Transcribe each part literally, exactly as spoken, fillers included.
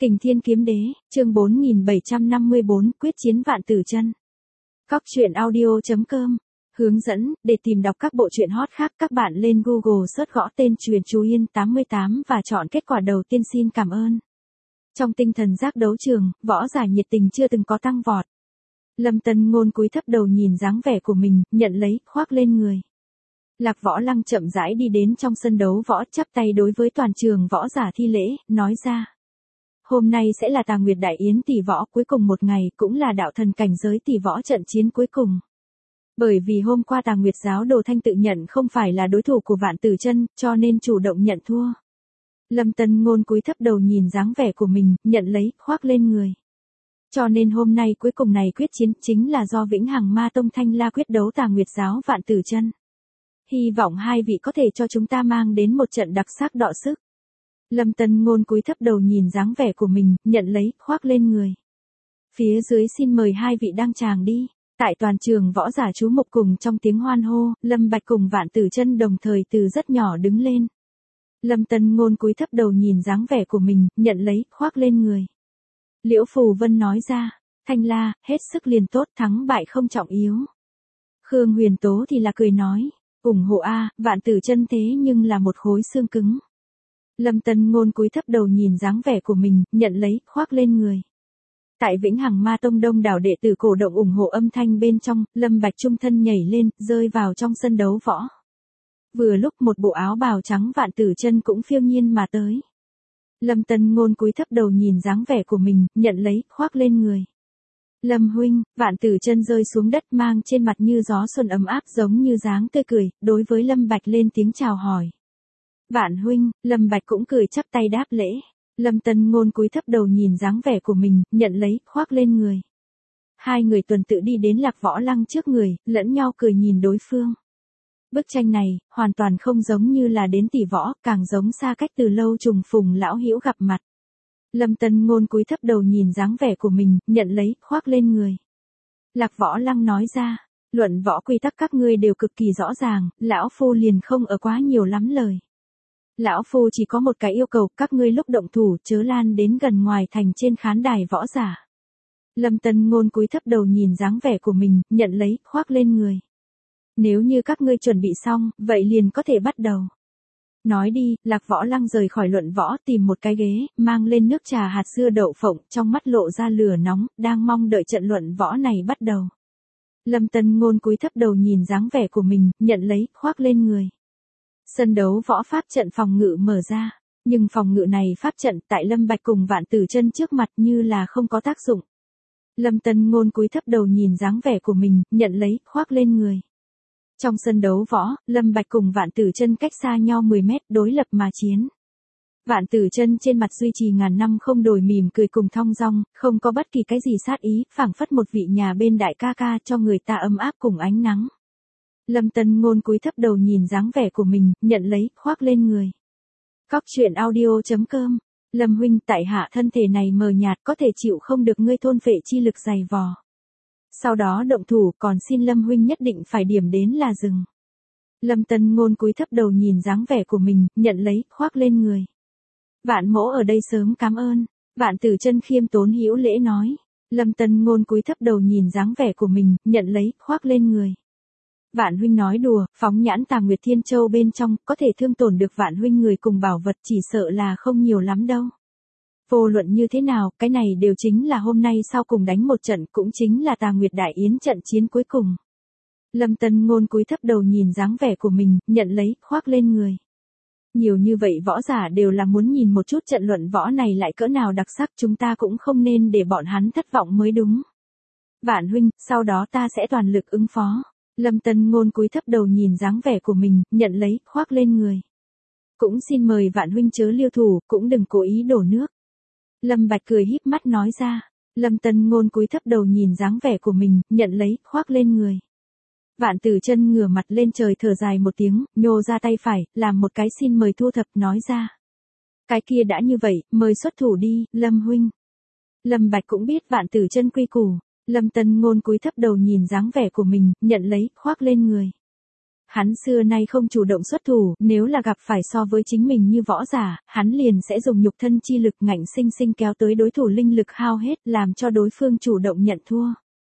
Kình Thiên Kiếm Đế, chương bốn nghìn bảy trăm năm mươi bốn, quyết chiến vạn tử chân. Cóc truyện audio chấm com. Hướng dẫn, để tìm đọc các bộ truyện hot khác các bạn lên Google search gõ tên Truyền Chú Yên tám mươi tám và chọn kết quả đầu tiên. Xin cảm ơn. Trong tinh thần giác đấu trường, võ giả nhiệt tình chưa từng có tăng vọt. Lâm Tân Ngôn cúi thấp đầu nhìn dáng vẻ của mình, nhận lấy, khoác lên người. Lạc Võ Lăng chậm rãi đi đến trong sân đấu võ, chắp tay đối với toàn trường võ giả thi lễ, nói ra. Hôm nay sẽ là Tà Nguyệt Đại Yến tỷ võ cuối cùng một ngày, cũng là đạo thần cảnh giới tỷ võ trận chiến cuối cùng. Bởi vì hôm qua Tà Nguyệt giáo đồ Thanh tự nhận không phải là đối thủ của Vạn Tử Chân, cho nên chủ động nhận thua. Lâm Tân Ngôn cúi thấp đầu nhìn dáng vẻ của mình, nhận lấy, khoác lên người. Cho nên hôm nay cuối cùng này quyết chiến chính là do Vĩnh Hằng Ma Tông Thanh La quyết đấu Tà Nguyệt giáo Vạn Tử Chân. Hy vọng hai vị có thể cho chúng ta mang đến một trận đặc sắc đọ sức. Lâm Tân Ngôn cúi thấp đầu nhìn dáng vẻ của mình, nhận lấy, khoác lên người. Phía dưới xin mời hai vị đăng tràng đi. Tại toàn trường võ giả chú mục cùng trong tiếng hoan hô, Lâm Bạch cùng Vạn Tử Chân đồng thời từ rất nhỏ đứng lên. Lâm Tân Ngôn cúi thấp đầu nhìn dáng vẻ của mình, nhận lấy, khoác lên người. Liễu Phù Vân nói ra, Thanh La, hết sức liền tốt, thắng bại không trọng yếu. Khương Huyền Tố thì là cười nói, ủng hộ a, Vạn Tử Chân thế nhưng là một khối xương cứng. Lâm Tân Ngôn cúi thấp đầu nhìn dáng vẻ của mình, nhận lấy, khoác lên người. Tại Vĩnh Hằng Ma Tông đông đảo đệ tử cổ động ủng hộ âm thanh bên trong, Lâm Bạch trung thân nhảy lên, rơi vào trong sân đấu võ. Vừa lúc một bộ áo bào trắng Vạn Tử Chân cũng phiêu nhiên mà tới. Lâm Tân Ngôn cúi thấp đầu nhìn dáng vẻ của mình, nhận lấy, khoác lên người. Lâm huynh, Vạn Tử Chân rơi xuống đất mang trên mặt như gió xuân ấm áp giống như dáng tươi cười, đối với Lâm Bạch lên tiếng chào hỏi. Vạn huynh, Lâm Bạch cũng cười chắp tay đáp lễ. Lâm Tân Ngôn cúi thấp đầu nhìn dáng vẻ của mình, nhận lấy, khoác lên người. Hai người tuần tự đi đến Lạc Võ Lăng trước người, lẫn nhau cười nhìn đối phương. Bức tranh này, hoàn toàn không giống như là đến tỷ võ, càng giống xa cách từ lâu trùng phùng lão hữu gặp mặt. Lâm Tân Ngôn cúi thấp đầu nhìn dáng vẻ của mình, nhận lấy, khoác lên người. Lạc Võ Lăng nói ra, luận võ quy tắc các ngươi đều cực kỳ rõ ràng, lão phu liền không ở quá nhiều lắm lời. Lão phu chỉ có một cái yêu cầu, các ngươi lúc động thủ chớ lan đến gần ngoài thành trên khán đài võ giả. Lâm Tân Ngôn cúi thấp đầu nhìn dáng vẻ của mình, nhận lấy, khoác lên người. Nếu như các ngươi chuẩn bị xong, vậy liền có thể bắt đầu. Nói đi, Lạc Võ Lăng rời khỏi luận võ, tìm một cái ghế, mang lên nước trà hạt dưa đậu phộng, trong mắt lộ ra lửa nóng, đang mong đợi trận luận võ này bắt đầu. Lâm Tân Ngôn cúi thấp đầu nhìn dáng vẻ của mình, nhận lấy, khoác lên người. Sân đấu võ pháp trận phòng ngự mở ra, nhưng phòng ngự này pháp trận tại Lâm Bạch cùng Vạn Tử Chân trước mặt như là không có tác dụng. Lâm Tân Ngôn cúi thấp đầu nhìn dáng vẻ của mình, nhận lấy, khoác lên người. Trong sân đấu võ, Lâm Bạch cùng Vạn Tử Chân cách xa nhau mười mét, đối lập mà chiến. Vạn Tử Chân trên mặt duy trì ngàn năm không đổi mỉm cười cùng thong dong, không có bất kỳ cái gì sát ý, phảng phất một vị nhà bên đại ca ca cho người ta ấm áp cùng ánh nắng. Lâm Tân Ngôn cúi thấp đầu nhìn dáng vẻ của mình, nhận lấy, khoác lên người. Cóc truyện audio chấm com. Lâm huynh, tại hạ thân thể này mờ nhạt, có thể chịu không được ngươi thôn phệ chi lực dày vò. Sau đó động thủ, còn xin Lâm huynh nhất định phải điểm đến là dừng. Lâm Tân Ngôn cúi thấp đầu nhìn dáng vẻ của mình, nhận lấy, khoác lên người. Vạn mỗ ở đây sớm cảm ơn. Vạn Tử Chân khiêm tốn hữu lễ nói. Lâm Tân Ngôn cúi thấp đầu nhìn dáng vẻ của mình, nhận lấy, khoác lên người. Vạn huynh nói đùa, phóng nhãn Tà Nguyệt Thiên Châu bên trong, có thể thương tổn được Vạn huynh người cùng bảo vật chỉ sợ là không nhiều lắm đâu. Vô luận như thế nào, cái này đều chính là hôm nay sau cùng đánh một trận, cũng chính là Tà Nguyệt Đại Yến trận chiến cuối cùng. Lâm Tân Ngôn cúi thấp đầu nhìn dáng vẻ của mình, nhận lấy, khoác lên người. Nhiều như vậy võ giả đều là muốn nhìn một chút trận luận võ này lại cỡ nào đặc sắc, chúng ta cũng không nên để bọn hắn thất vọng mới đúng. Vạn huynh, sau đó ta sẽ toàn lực ứng phó. Lâm Tân Ngôn cúi thấp đầu nhìn dáng vẻ của mình, nhận lấy, khoác lên người. Cũng xin mời Vạn huynh chớ liêu thủ, cũng đừng cố ý đổ nước. Lâm Bạch cười híp mắt nói ra. Lâm Tân Ngôn cúi thấp đầu nhìn dáng vẻ của mình, nhận lấy, khoác lên người. Vạn Tử Chân ngửa mặt lên trời thở dài một tiếng, nhô ra tay phải, làm một cái xin mời thu thập, nói ra. Cái kia đã như vậy, mời xuất thủ đi, Lâm huynh. Lâm Bạch cũng biết Vạn Tử Chân quy củ. Lâm Tân Ngôn cúi thấp đầu nhìn dáng vẻ của mình, nhận lấy, khoác lên người. hắn xưa nay không chủ động xuất thủ, nếu là gặp phải so với chính mình như võ giả, hắn liền sẽ dùng nhục thân chi lực ngạnh sinh sinh kéo tới đối thủ linh lực hao hết, làm cho đối phương chủ động nhận thua.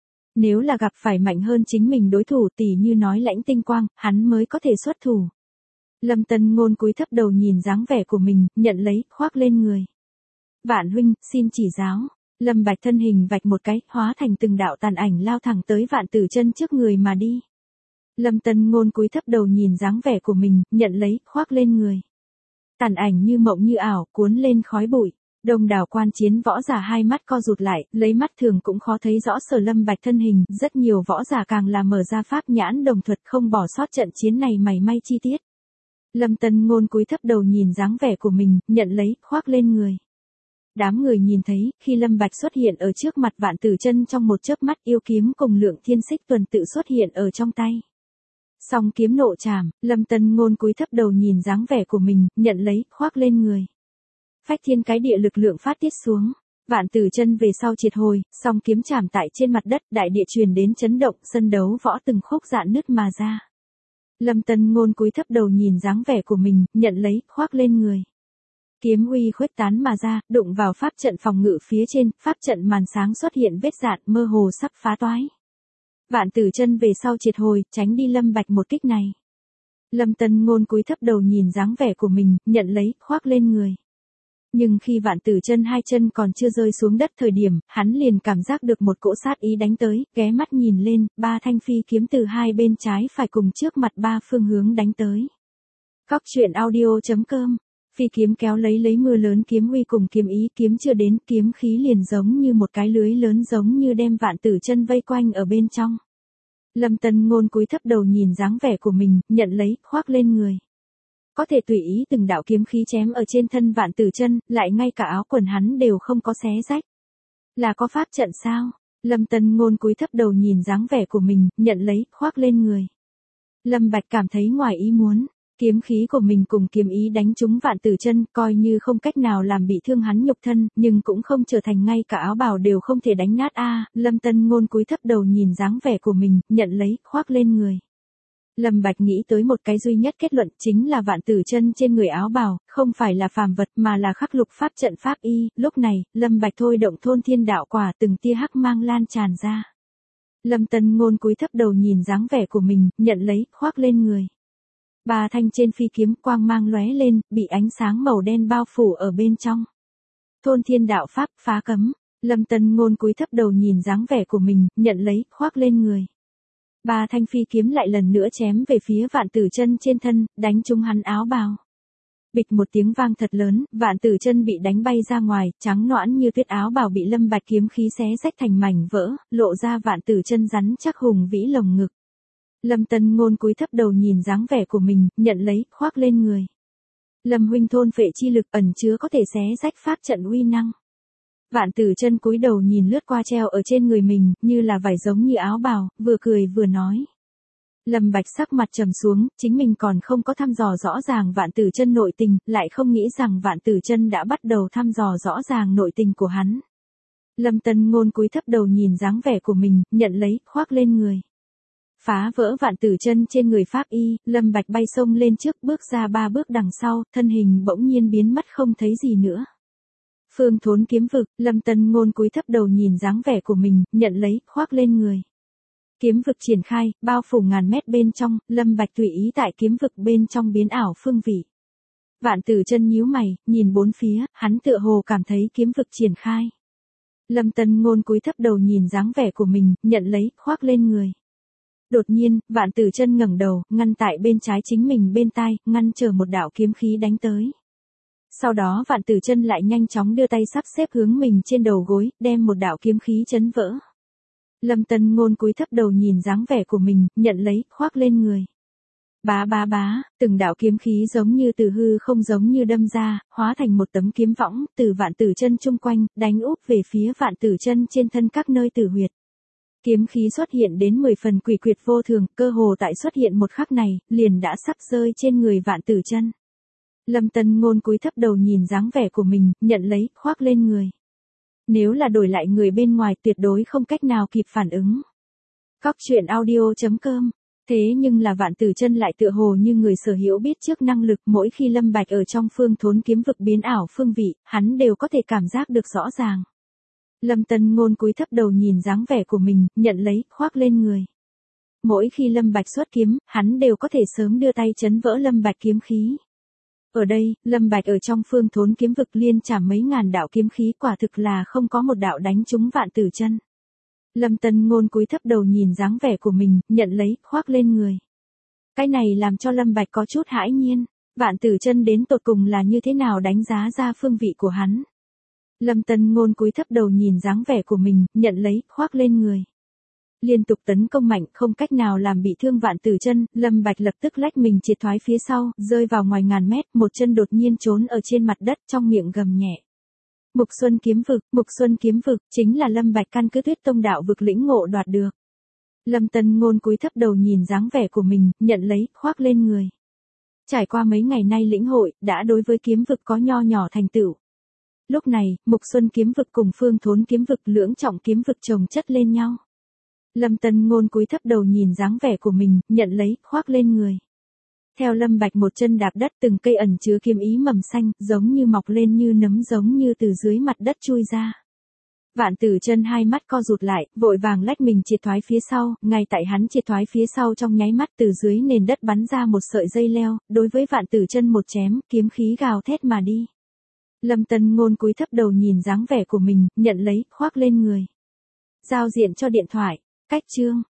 Nếu là gặp phải mạnh hơn chính mình đối thủ tỉ như nói Lãnh Tinh Quang, hắn mới có thể xuất thủ. Lâm Tân Ngôn cúi thấp đầu nhìn dáng vẻ của mình, nhận lấy, khoác lên người. Vạn huynh, xin chỉ giáo. Lâm Bạch thân hình vạch một cái, hóa thành từng đạo tàn ảnh lao thẳng tới Vạn Tử Chân trước người mà đi. Lâm Tân Ngôn cúi thấp đầu nhìn dáng vẻ của mình, nhận lấy, khoác lên người. Tàn ảnh như mộng như ảo, cuốn lên khói bụi. Đông đảo quan chiến võ giả hai mắt co rụt lại, lấy mắt thường cũng khó thấy rõ Sở Lâm Bạch thân hình, rất nhiều võ giả càng là mở ra pháp nhãn đồng thuật không bỏ sót trận chiến này mảy may chi tiết. Lâm Tân Ngôn cúi thấp đầu nhìn dáng vẻ của mình, nhận lấy, khoác lên người. Đám người nhìn thấy, khi Lâm Bạch xuất hiện ở trước mặt Vạn Tử Chân trong một chớp mắt, yêu kiếm cùng Lượng Thiên Xích tuần tự xuất hiện ở trong tay. Song kiếm nộ chạm, Lâm Tân Ngôn cúi thấp đầu nhìn dáng vẻ của mình, nhận lấy, khoác lên người. Phách thiên cái địa lực lượng phát tiết xuống, Vạn Tử Chân về sau triệt hồi, song kiếm chạm tại trên mặt đất, đại địa truyền đến chấn động, sân đấu võ từng khúc rạn nứt mà ra. Lâm Tân Ngôn cúi thấp đầu nhìn dáng vẻ của mình, nhận lấy, khoác lên người. Kiếm uy khuếch tán mà ra, đụng vào pháp trận phòng ngự phía trên, pháp trận màn sáng xuất hiện vết rạn, mơ hồ sắp phá toái. Vạn Tử Chân về sau triệt hồi, tránh đi Lâm Bạch một kích này. Lâm Tân Ngôn cúi thấp đầu nhìn dáng vẻ của mình, nhận lấy, khoác lên người. Nhưng khi Vạn Tử Chân hai chân còn chưa rơi xuống đất thời điểm, hắn liền cảm giác được một cỗ sát ý đánh tới, ghé mắt nhìn lên, ba thanh phi kiếm từ hai bên trái phải cùng trước mặt ba phương hướng đánh tới. Góc truyện audio chấm com. Phi kiếm kéo lấy lấy mưa lớn kiếm uy cùng kiếm ý, kiếm chưa đến, kiếm khí liền giống như một cái lưới lớn giống như đem Vạn Tử Chân vây quanh ở bên trong. Lâm Tân Ngôn cúi thấp đầu nhìn dáng vẻ của mình, nhận lấy, khoác lên người. Có thể tùy ý từng đạo kiếm khí chém ở trên thân Vạn Tử Chân, lại ngay cả áo quần hắn đều không có xé rách. Là có pháp trận sao? Lâm Tân Ngôn cúi thấp đầu nhìn dáng vẻ của mình, nhận lấy, khoác lên người. Lâm Bạch cảm thấy ngoài ý muốn, kiếm khí của mình cùng kiếm ý đánh trúng Vạn Tử Chân, coi như không cách nào làm bị thương hắn nhục thân, nhưng cũng không trở thành ngay cả áo bào đều không thể đánh nát a. À, Lâm Tân Ngôn cúi thấp đầu nhìn dáng vẻ của mình, nhận lấy, khoác lên người. Lâm Bạch nghĩ tới một cái duy nhất kết luận, chính là Vạn Tử Chân trên người áo bào, không phải là phàm vật mà là khắc lục pháp trận pháp y. Lúc này, Lâm Bạch thôi động thôn thiên đạo quả, từng tia hắc mang lan tràn ra. Lâm Tân Ngôn cúi thấp đầu nhìn dáng vẻ của mình, nhận lấy, khoác lên người. Ba thanh trên phi kiếm quang mang lóe lên, bị ánh sáng màu đen bao phủ ở bên trong. Thôn thiên đạo pháp, phá cấm. Lâm Tân Ngôn cúi thấp đầu nhìn dáng vẻ của mình, nhận lấy, khoác lên người. Ba thanh phi kiếm lại lần nữa chém về phía Vạn Tử Chân trên thân, đánh trúng hắn áo bào. Bịch một tiếng vang thật lớn, Vạn Tử Chân bị đánh bay ra ngoài, trắng nõn như tuyết áo bào bị Lâm Bạch kiếm khí xé rách thành mảnh vỡ, lộ ra Vạn Tử Chân rắn chắc hùng vĩ lồng ngực. Lâm Tân Ngôn cúi thấp đầu nhìn dáng vẻ của mình, nhận lấy, khoác lên người. Lâm huynh thôn phệ chi lực ẩn chứa có thể xé rách pháp trận uy năng. Vạn Tử Chân cúi đầu nhìn lướt qua treo ở trên người mình, như là vải giống như áo bào, vừa cười vừa nói. Lâm Bạch sắc mặt trầm xuống, chính mình còn không có thăm dò rõ ràng Vạn Tử Chân nội tình, lại không nghĩ rằng Vạn Tử Chân đã bắt đầu thăm dò rõ ràng nội tình của hắn. Lâm Tân Ngôn cúi thấp đầu nhìn dáng vẻ của mình, nhận lấy, khoác lên người. Phá vỡ Vạn Tử Chân trên người pháp y, Lâm Bạch bay sông lên trước, bước ra ba bước đằng sau, thân hình bỗng nhiên biến mất không thấy gì nữa. Phương Thốn kiếm vực, Lâm Tân Ngôn cúi thấp đầu nhìn dáng vẻ của mình, nhận lấy, khoác lên người. Kiếm vực triển khai, bao phủ ngàn mét bên trong, Lâm Bạch tùy ý tại kiếm vực bên trong biến ảo phương vị. Vạn Tử Chân nhíu mày, nhìn bốn phía, hắn tựa hồ cảm thấy kiếm vực triển khai. Lâm Tân Ngôn cúi thấp đầu nhìn dáng vẻ của mình, nhận lấy, khoác lên người. Đột nhiên, Vạn Tử Chân ngẩng đầu, ngăn tại bên trái chính mình bên tai, ngăn trở một đạo kiếm khí đánh tới. Sau đó Vạn Tử Chân lại nhanh chóng đưa tay sắp xếp hướng mình trên đầu gối, đem một đạo kiếm khí chấn vỡ. Lâm Tân Ngôn cúi thấp đầu nhìn dáng vẻ của mình, nhận lấy, khoác lên người. Bá bá bá, từng đạo kiếm khí giống như từ hư không giống như đâm ra, hóa thành một tấm kiếm võng, từ Vạn Tử Chân chung quanh, đánh úp về phía Vạn Tử Chân trên thân các nơi tử huyệt. Kiếm khí xuất hiện đến mười phần quỷ quyệt vô thường, cơ hồ tại xuất hiện một khắc này, liền đã sắp rơi trên người Vạn Tử Chân. Lâm Tân Ngôn cúi thấp đầu nhìn dáng vẻ của mình, nhận lấy, khoác lên người. Nếu là đổi lại người bên ngoài tuyệt đối không cách nào kịp phản ứng. Góc truyện audio chấm com Thế nhưng là Vạn Tử Chân lại tựa hồ như người sở hữu biết trước năng lực, mỗi khi Lâm Bạch ở trong phương thốn kiếm vực biến ảo phương vị, hắn đều có thể cảm giác được rõ ràng. Lâm Tân Ngôn cúi thấp đầu nhìn dáng vẻ của mình, nhận lấy, khoác lên người. Mỗi khi Lâm Bạch xuất kiếm, hắn đều có thể sớm đưa tay chấn vỡ Lâm Bạch kiếm khí. Ở đây, Lâm Bạch ở trong phương thốn kiếm vực liên chảm mấy ngàn đạo kiếm khí, quả thực là không có một đạo đánh trúng Vạn Tử Chân. Lâm Tân Ngôn cúi thấp đầu nhìn dáng vẻ của mình, nhận lấy, khoác lên người. Cái này làm cho Lâm Bạch có chút hãi nhiên, Vạn Tử Chân đến tột cùng là như thế nào đánh giá ra phương vị của hắn. Lâm Tân Ngôn cúi thấp đầu nhìn dáng vẻ của mình, nhận lấy, khoác lên người. Liên tục tấn công mạnh, không cách nào làm bị thương Vạn Tử Chân, Lâm Bạch lập tức lách mình triệt thoái phía sau, rơi vào ngoài ngàn mét, một chân đột nhiên trốn ở trên mặt đất, trong miệng gầm nhẹ. Mục Xuân kiếm vực, Mục Xuân kiếm vực, chính là Lâm Bạch căn cứ Tuyết Tông đạo vực lĩnh ngộ đoạt được. Lâm Tân Ngôn cúi thấp đầu nhìn dáng vẻ của mình, nhận lấy, khoác lên người. Trải qua mấy ngày nay lĩnh hội, đã đối với kiếm vực có nho nhỏ thành tựu. Lúc này, Mục Xuân kiếm vực cùng Phương Thốn kiếm vực lưỡng trọng kiếm vực chồng chất lên nhau. Lâm Tân Ngôn cúi thấp đầu nhìn dáng vẻ của mình, nhận lấy, khoác lên người. Theo Lâm Bạch một chân đạp đất, từng cây ẩn chứa kiếm ý mầm xanh, giống như mọc lên như nấm, giống như từ dưới mặt đất chui ra. Vạn Tử Chân hai mắt co rụt lại, vội vàng lách mình triệt thoái phía sau, ngay tại hắn triệt thoái phía sau trong nháy mắt, từ dưới nền đất bắn ra một sợi dây leo, đối với Vạn Tử Chân một chém, kiếm khí gào thét mà đi. Lâm Tân Ngôn cúi thấp đầu nhìn dáng vẻ của mình, nhận lấy, khoác lên người. Giao diện cho điện thoại, cách chương.